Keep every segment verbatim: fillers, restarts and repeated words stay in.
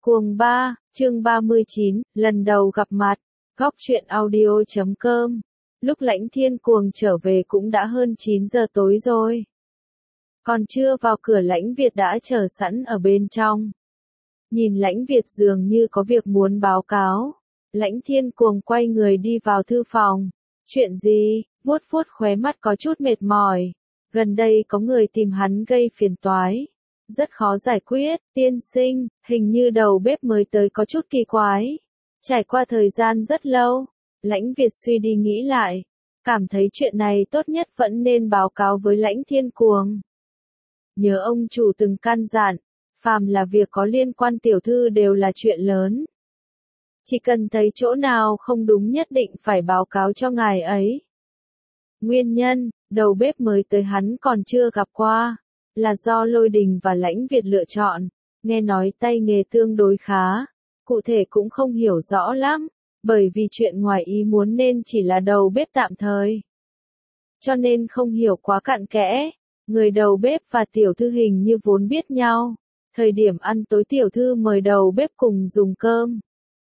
Cuồng ba, chương ba mươi chín, lần đầu gặp mặt, góc truyện audio chấm com. Lúc Lãnh Thiên Cuồng trở về cũng đã hơn chín giờ tối rồi. Còn chưa vào cửa Lãnh Việt đã chờ sẵn ở bên trong. Nhìn Lãnh Việt dường như có việc muốn báo cáo. Lãnh Thiên Cuồng quay người đi vào thư phòng. Chuyện gì? Vuốt vuốt khóe mắt có chút mệt mỏi. Gần đây có người tìm hắn gây phiền toái. Rất khó giải quyết, tiên sinh, hình như đầu bếp mới tới có chút kỳ quái. Trải qua thời gian rất lâu, Lãnh Việt suy đi nghĩ lại, cảm thấy chuyện này tốt nhất vẫn nên báo cáo với Lãnh Thiên Cuồng. Nhớ ông chủ từng căn dặn, phàm là việc có liên quan tiểu thư đều là chuyện lớn. Chỉ cần thấy chỗ nào không đúng nhất định phải báo cáo cho ngài ấy. Nguyên nhân, đầu bếp mới tới hắn còn chưa gặp qua, là do Lôi Đình và Lãnh Việt lựa chọn, nghe nói tay nghề tương đối khá, cụ thể cũng không hiểu rõ lắm, bởi vì chuyện ngoài ý muốn nên chỉ là đầu bếp tạm thời. Cho nên không hiểu quá cặn kẽ, người đầu bếp và tiểu thư hình như vốn biết nhau, thời điểm ăn tối tiểu thư mời đầu bếp cùng dùng cơm.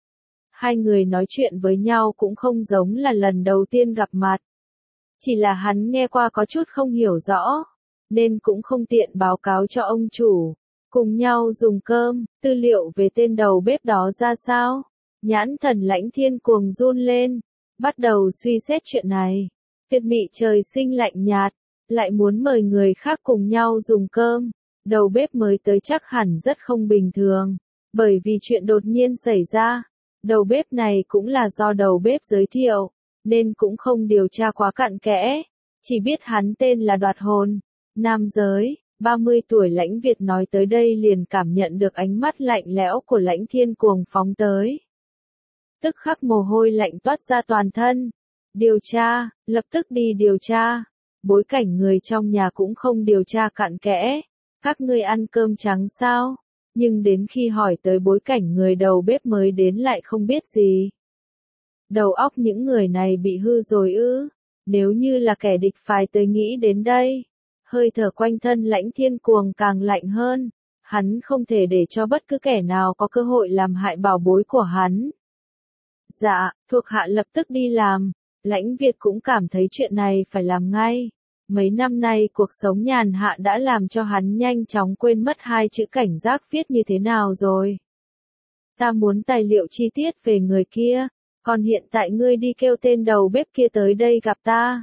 Hai người nói chuyện với nhau cũng không giống là lần đầu tiên gặp mặt. Chỉ là hắn nghe qua có chút không hiểu rõ, nên cũng không tiện báo cáo cho ông chủ. Cùng nhau dùng cơm, tư liệu về tên đầu bếp đó ra sao? Nhãn thần Lãnh Thiên Cuồng run lên, bắt đầu suy xét chuyện này. Tuyệt Mị trời sinh lạnh nhạt, lại muốn mời người khác cùng nhau dùng cơm. Đầu bếp mới tới chắc hẳn rất không bình thường, bởi vì chuyện đột nhiên xảy ra. Đầu bếp này cũng là do đầu bếp giới thiệu, nên cũng không điều tra quá cặn kẽ, chỉ biết hắn tên là Đoạt Hồn, nam giới, ba mươi tuổi. Lãnh Việt nói tới đây liền cảm nhận được ánh mắt lạnh lẽo của Lãnh Thiên Cuồng phóng tới. Tức khắc mồ hôi lạnh toát ra toàn thân. Điều tra, lập tức đi điều tra. Bối cảnh người trong nhà cũng không điều tra cặn kẽ. Các ngươi ăn cơm trắng sao? Nhưng đến khi hỏi tới bối cảnh người đầu bếp mới đến lại không biết gì. Đầu óc những người này bị hư rồi ư? Nếu như là kẻ địch phải tới nghĩ đến đây. Hơi thở quanh thân Lãnh Thiên Cuồng càng lạnh hơn. Hắn không thể để cho bất cứ kẻ nào có cơ hội làm hại bảo bối của hắn. Dạ, thuộc hạ lập tức đi làm. Lãnh Việt cũng cảm thấy chuyện này phải làm ngay. Mấy năm nay cuộc sống nhàn hạ đã làm cho hắn nhanh chóng quên mất hai chữ cảnh giác viết như thế nào rồi. Ta muốn tài liệu chi tiết về người kia, còn hiện tại ngươi đi kêu tên đầu bếp kia tới đây gặp ta.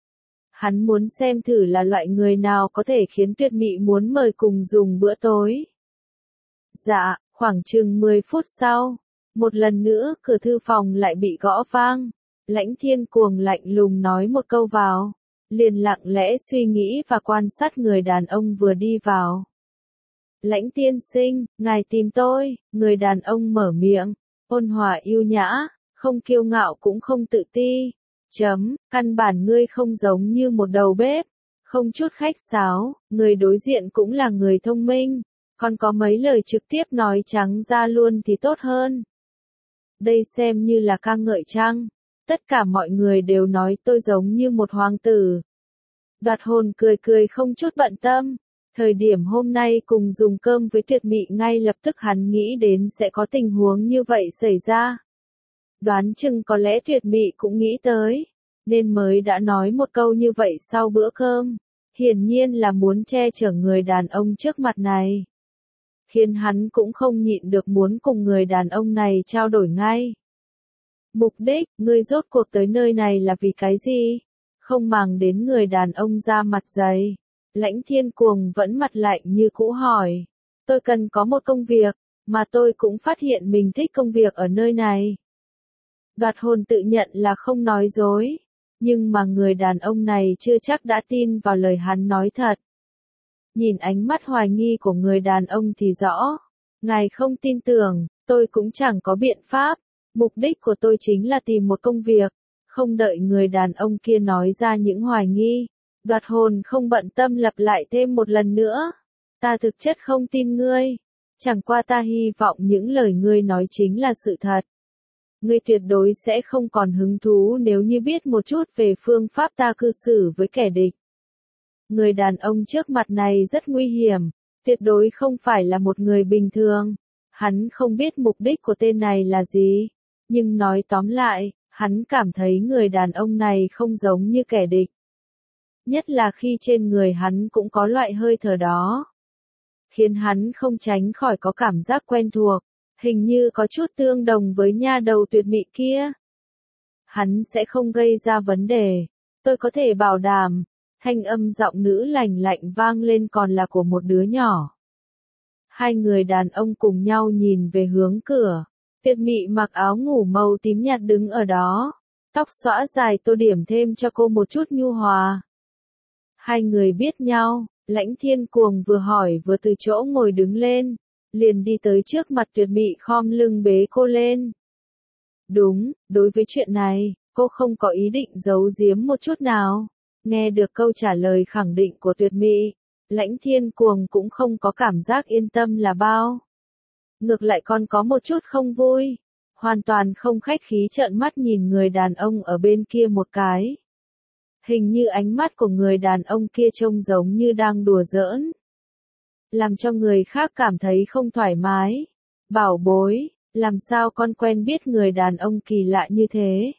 Hắn muốn xem thử là loại người nào có thể khiến Tuyệt Mị muốn mời cùng dùng bữa tối. Dạ, khoảng chừng mười phút sau, một lần nữa cửa thư phòng lại bị gõ vang. Lãnh Thiên Cuồng lạnh lùng nói một câu vào, liền lặng lẽ suy nghĩ và quan sát người đàn ông vừa đi vào. Lãnh tiên sinh, ngài tìm tôi. Người đàn ông mở miệng, ôn hòa yêu nhã, không kiêu ngạo cũng không tự ti. Chấm, căn bản ngươi không giống như một đầu bếp, không chút khách sáo, người đối diện cũng là người thông minh, còn có mấy lời trực tiếp nói trắng ra luôn thì tốt hơn. Đây xem như là ca ngợi chăng? Tất cả mọi người đều nói tôi giống như một hoàng tử. Đoạt Hồn cười cười không chút bận tâm. Thời điểm hôm nay cùng dùng cơm với Tuyệt Mị ngay lập tức hắn nghĩ đến sẽ có tình huống như vậy xảy ra. Đoán chừng có lẽ Tuyệt Mị cũng nghĩ tới, nên mới đã nói một câu như vậy sau bữa cơm. Hiển nhiên là muốn che chở người đàn ông trước mặt này. Khiến hắn cũng không nhịn được muốn cùng người đàn ông này trao đổi ngay. Mục đích, ngươi rốt cuộc tới nơi này là vì cái gì? Không màng đến người đàn ông ra mặt dày. Lãnh Thiên Cuồng vẫn mặt lạnh như cũ hỏi. Tôi cần có một công việc, mà tôi cũng phát hiện mình thích công việc ở nơi này. Đoạt Hồn tự nhận là không nói dối, nhưng mà người đàn ông này chưa chắc đã tin vào lời hắn nói thật. Nhìn ánh mắt hoài nghi của người đàn ông thì rõ. Ngài không tin tưởng, tôi cũng chẳng có biện pháp. Mục đích của tôi chính là tìm một công việc. Không đợi người đàn ông kia nói ra những hoài nghi, Đoạt Hồn không bận tâm lặp lại thêm một lần nữa. Ta thực chất không tin ngươi. Chẳng qua ta hy vọng những lời ngươi nói chính là sự thật. Ngươi tuyệt đối sẽ không còn hứng thú nếu như biết một chút về phương pháp ta cư xử với kẻ địch. Người đàn ông trước mặt này rất nguy hiểm, tuyệt đối không phải là một người bình thường. Hắn không biết mục đích của tên này là gì, nhưng nói tóm lại, hắn cảm thấy người đàn ông này không giống như kẻ địch. Nhất là khi trên người hắn cũng có loại hơi thở đó, khiến hắn không tránh khỏi có cảm giác quen thuộc, hình như có chút tương đồng với nha đầu tuyệt mỹ kia. Hắn sẽ không gây ra vấn đề, tôi có thể bảo đảm. Thanh âm giọng nữ lành lạnh vang lên còn là của một đứa nhỏ. Hai người đàn ông cùng nhau nhìn về hướng cửa. Tuyệt Mị mặc áo ngủ màu tím nhạt đứng ở đó. Tóc xõa dài tô điểm thêm cho cô một chút nhu hòa. Hai người biết nhau, Lãnh Thiên Cuồng vừa hỏi vừa từ chỗ ngồi đứng lên. Liền đi tới trước mặt Tuyệt Mị khom lưng bế cô lên. Đúng, đối với chuyện này, cô không có ý định giấu giếm một chút nào. Nghe được câu trả lời khẳng định của Tuyệt Mị, Lãnh Thiên Cuồng cũng không có cảm giác yên tâm là bao. Ngược lại còn có một chút không vui, hoàn toàn không khách khí trợn mắt nhìn người đàn ông ở bên kia một cái. Hình như ánh mắt của người đàn ông kia trông giống như đang đùa giỡn, làm cho người khác cảm thấy không thoải mái. Bảo bối, làm sao con quen biết người đàn ông kỳ lạ như thế?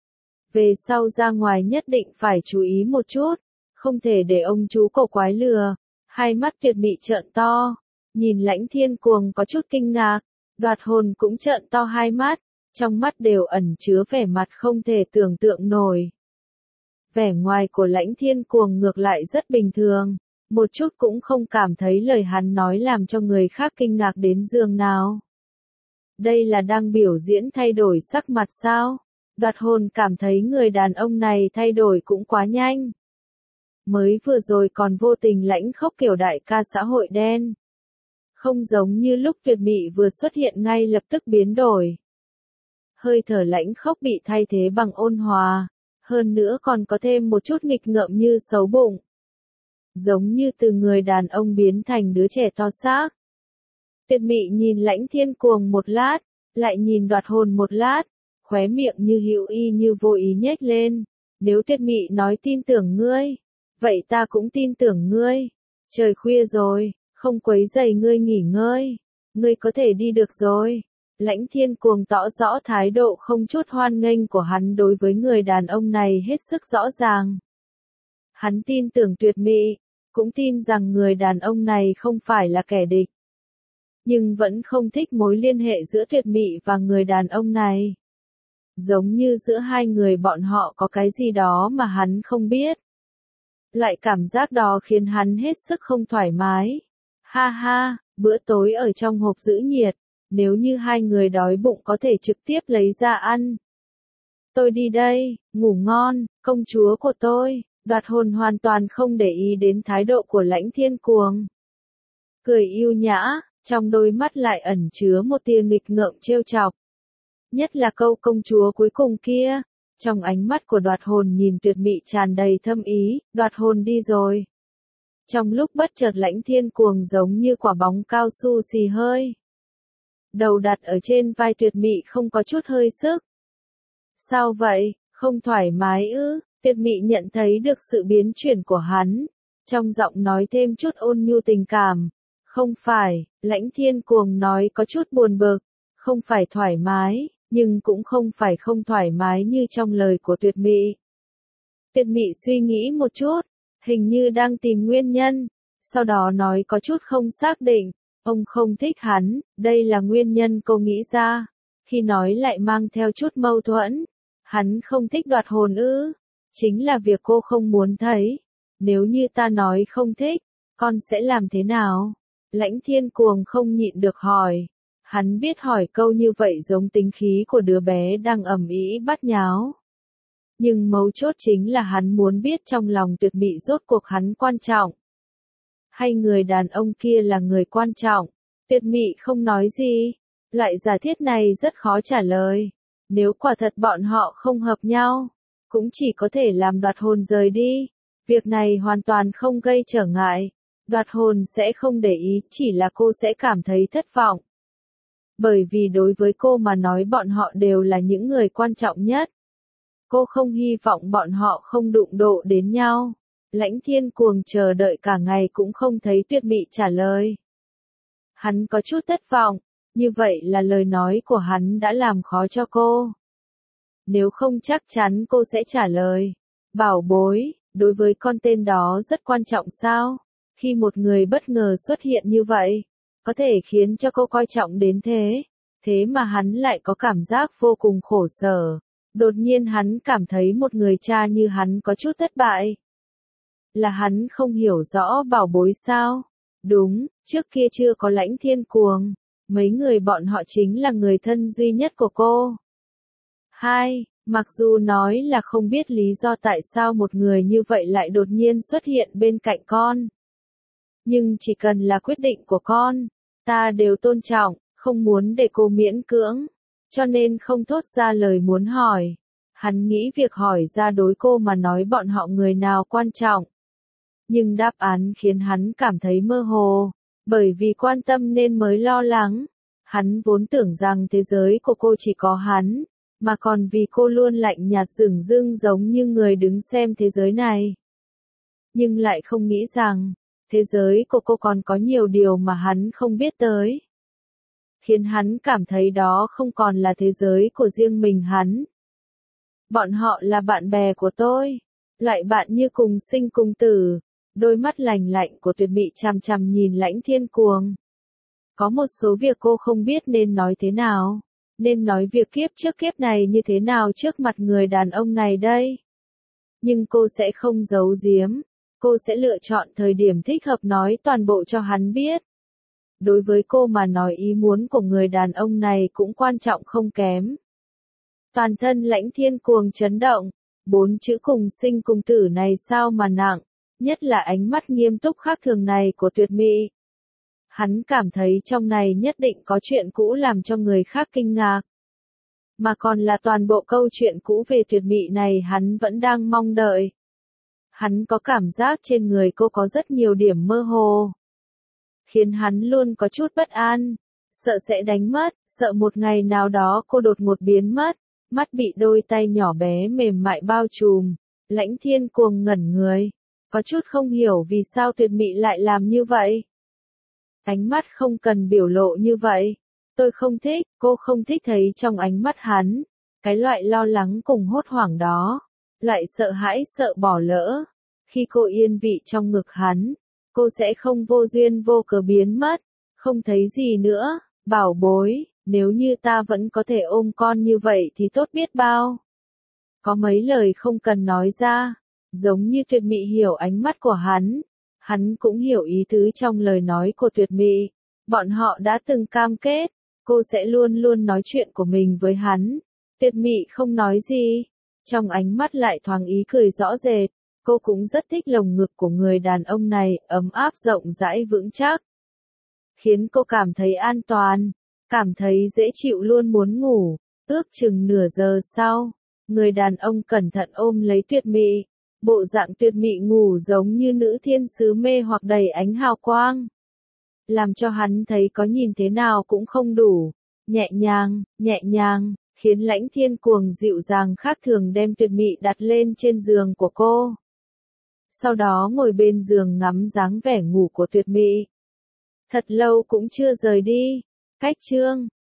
Về sau ra ngoài nhất định phải chú ý một chút, không thể để ông chú cổ quái lừa. Hai mắt Tuyệt Mị trợn to, nhìn Lãnh Thiên Cuồng có chút kinh ngạc, Đoạt Hồn cũng trợn to hai mắt, trong mắt đều ẩn chứa vẻ mặt không thể tưởng tượng nổi. Vẻ ngoài của Lãnh Thiên Cuồng ngược lại rất bình thường, một chút cũng không cảm thấy lời hắn nói làm cho người khác kinh ngạc đến giường nào. Đây là đang biểu diễn thay đổi sắc mặt sao? Đoạt Hồn cảm thấy người đàn ông này thay đổi cũng quá nhanh. Mới vừa rồi còn vô tình lãnh khốc kiểu đại ca xã hội đen. Không giống như lúc Tuyệt Mị vừa xuất hiện ngay lập tức biến đổi. Hơi thở lãnh khốc bị thay thế bằng ôn hòa, hơn nữa còn có thêm một chút nghịch ngợm như xấu bụng. Giống như từ người đàn ông biến thành đứa trẻ to xác. Tuyệt Mị nhìn Lãnh Thiên Cuồng một lát, lại nhìn Đoạt Hồn một lát, khóe miệng như hữu ý như vô ý nhếch lên. Nếu Tuyệt Mị nói tin tưởng ngươi, vậy ta cũng tin tưởng ngươi. Trời khuya rồi, không quấy rầy ngươi nghỉ ngơi. Ngươi có thể đi được rồi. Lãnh Thiên Cuồng tỏ rõ thái độ không chút hoan nghênh của hắn đối với người đàn ông này hết sức rõ ràng. Hắn tin tưởng Tuyệt Mị, cũng tin rằng người đàn ông này không phải là kẻ địch. Nhưng vẫn không thích mối liên hệ giữa Tuyệt Mị và người đàn ông này. Giống như giữa hai người bọn họ có cái gì đó mà hắn không biết. Loại cảm giác đó khiến hắn hết sức không thoải mái. Ha ha, bữa tối ở trong hộp giữ nhiệt, nếu như hai người đói bụng có thể trực tiếp lấy ra ăn. Tôi đi đây, ngủ ngon, công chúa của tôi. Đoạt Hồn hoàn toàn không để ý đến thái độ của Lãnh Thiên Cuồng. Cười yêu nhã, trong đôi mắt lại ẩn chứa một tia nghịch ngợm trêu chọc. Nhất là câu công chúa cuối cùng kia, trong ánh mắt của Đoạt Hồn nhìn Tuyệt Mị tràn đầy thâm ý. Đoạt Hồn đi rồi. Trong lúc bất chợt Lãnh Thiên Cuồng giống như quả bóng cao su xì hơi. Đầu đặt ở trên vai Tuyệt Mị không có chút hơi sức. Sao vậy, không thoải mái ư? Tuyệt Mị nhận thấy được sự biến chuyển của hắn, trong giọng nói thêm chút ôn nhu tình cảm. Không phải, Lãnh Thiên Cuồng nói có chút buồn bực, không phải thoải mái, nhưng cũng không phải không thoải mái như trong lời của Tuyệt Mị. Tuyệt Mị suy nghĩ một chút, hình như đang tìm nguyên nhân, sau đó nói có chút không xác định, ông không thích hắn, đây là nguyên nhân cô nghĩ ra, khi nói lại mang theo chút mâu thuẫn. Hắn không thích Đoạt Hồn ư? Chính là việc cô không muốn thấy. Nếu như ta nói không thích, con sẽ làm thế nào? Lãnh Thiên Cuồng không nhịn được hỏi. Hắn biết hỏi câu như vậy giống tính khí của đứa bé đang ầm ĩ bát nháo. Nhưng mấu chốt chính là hắn muốn biết trong lòng Tuyệt Mị rốt cuộc hắn quan trọng. Hay người đàn ông kia là người quan trọng? Tuyệt Mị không nói gì. Loại giả thiết này rất khó trả lời. Nếu quả thật bọn họ không hợp nhau, cũng chỉ có thể làm Đoạt Hồn rời đi. Việc này hoàn toàn không gây trở ngại. Đoạt Hồn sẽ không để ý, chỉ là cô sẽ cảm thấy thất vọng. Bởi vì đối với cô mà nói bọn họ đều là những người quan trọng nhất. Cô không hy vọng bọn họ không đụng độ đến nhau. Lãnh Thiên Cuồng chờ đợi cả ngày cũng không thấy Tuyệt Mị trả lời. Hắn có chút thất vọng, Như vậy là lời nói của hắn đã làm khó cho cô. Nếu không chắc chắn cô sẽ trả lời. Bảo bối, đối với con tên đó rất quan trọng sao? Khi một người bất ngờ xuất hiện như vậy, có thể khiến cho cô coi trọng đến thế. Thế mà hắn lại có cảm giác vô cùng khổ sở. Đột nhiên hắn cảm thấy một người cha như hắn có chút thất bại. Là hắn không hiểu rõ bảo bối sao? Đúng, trước kia chưa có Lãnh Thiên Cuồng. Mấy người bọn họ chính là người thân duy nhất của cô. Hai, mặc dù nói là không biết lý do tại sao một người như vậy lại đột nhiên xuất hiện bên cạnh con. Nhưng chỉ cần là quyết định của con, ta đều tôn trọng, không muốn để cô miễn cưỡng. Cho nên không thốt ra lời muốn hỏi. Hắn nghĩ việc hỏi ra đối cô mà nói bọn họ người nào quan trọng. Nhưng đáp án khiến hắn cảm thấy mơ hồ. Bởi vì quan tâm nên mới lo lắng. Hắn vốn tưởng rằng thế giới của cô chỉ có hắn. Mà còn vì cô luôn lạnh nhạt dửng dưng giống như người đứng xem thế giới này. Nhưng lại không nghĩ rằng, thế giới của cô còn có nhiều điều mà hắn không biết tới. Khiến hắn cảm thấy đó không còn là thế giới của riêng mình hắn. Bọn họ là bạn bè của tôi. Loại bạn như cùng sinh cùng tử. Đôi mắt lành lạnh của Tuyệt Mị chằm chằm nhìn Lãnh Thiên Cuồng. Có một số việc cô không biết nên nói thế nào. Nên nói việc kiếp trước kiếp này như thế nào trước mặt người đàn ông này đây. Nhưng cô sẽ không giấu giếm. Cô sẽ lựa chọn thời điểm thích hợp nói toàn bộ cho hắn biết. Đối với cô mà nói ý muốn của người đàn ông này cũng quan trọng không kém. Toàn thân Lãnh Thiên Cuồng chấn động. Bốn chữ cùng sinh cùng tử này sao mà nặng. Nhất là ánh mắt nghiêm túc khác thường này của Tuyệt Mị. Hắn cảm thấy trong này nhất định có chuyện cũ làm cho người khác kinh ngạc. Mà còn là toàn bộ câu chuyện cũ về Tuyệt Mị này hắn vẫn đang mong đợi. Hắn có cảm giác trên người cô có rất nhiều điểm mơ hồ. Khiến hắn luôn có chút bất an. Sợ sẽ đánh mất, sợ một ngày nào đó cô đột ngột biến mất. Mắt bị đôi tay nhỏ bé mềm mại bao trùm. Lãnh Thiên Cuồng ngẩn người. Có chút không hiểu vì sao Tuyệt Mị lại làm như vậy. Ánh mắt không cần biểu lộ như vậy. Tôi không thích, cô không thích thấy trong ánh mắt hắn. Cái loại lo lắng cùng hốt hoảng đó. Loại sợ hãi sợ bỏ lỡ. Khi cô yên vị trong ngực hắn, cô sẽ không vô duyên vô cớ biến mất. Không thấy gì nữa, bảo bối, nếu như ta vẫn có thể ôm con như vậy thì tốt biết bao. Có mấy lời không cần nói ra. Giống như Tuyệt Mị hiểu ánh mắt của hắn. Hắn cũng hiểu ý tứ trong lời nói của Tuyệt Mị. Bọn họ đã từng cam kết. Cô sẽ luôn luôn nói chuyện của mình với hắn. Tuyệt Mị không nói gì. Trong ánh mắt lại thoáng ý cười rõ rệt. Cô cũng rất thích lồng ngực của người đàn ông này, ấm áp rộng rãi vững chắc. Khiến cô cảm thấy an toàn. Cảm thấy dễ chịu luôn muốn ngủ. Ước chừng nửa giờ sau. Người đàn ông cẩn thận ôm lấy Tuyệt Mị. Bộ dạng Tuyệt Mị ngủ giống như nữ thiên sứ mê hoặc đầy ánh hào quang. Làm cho hắn thấy có nhìn thế nào cũng không đủ. Nhẹ nhàng, nhẹ nhàng, khiến Lãnh Thiên Cuồng dịu dàng khác thường đem Tuyệt Mị đặt lên trên giường của cô. Sau đó ngồi bên giường ngắm dáng vẻ ngủ của Tuyệt Mị. Thật lâu cũng chưa rời đi. Cách chương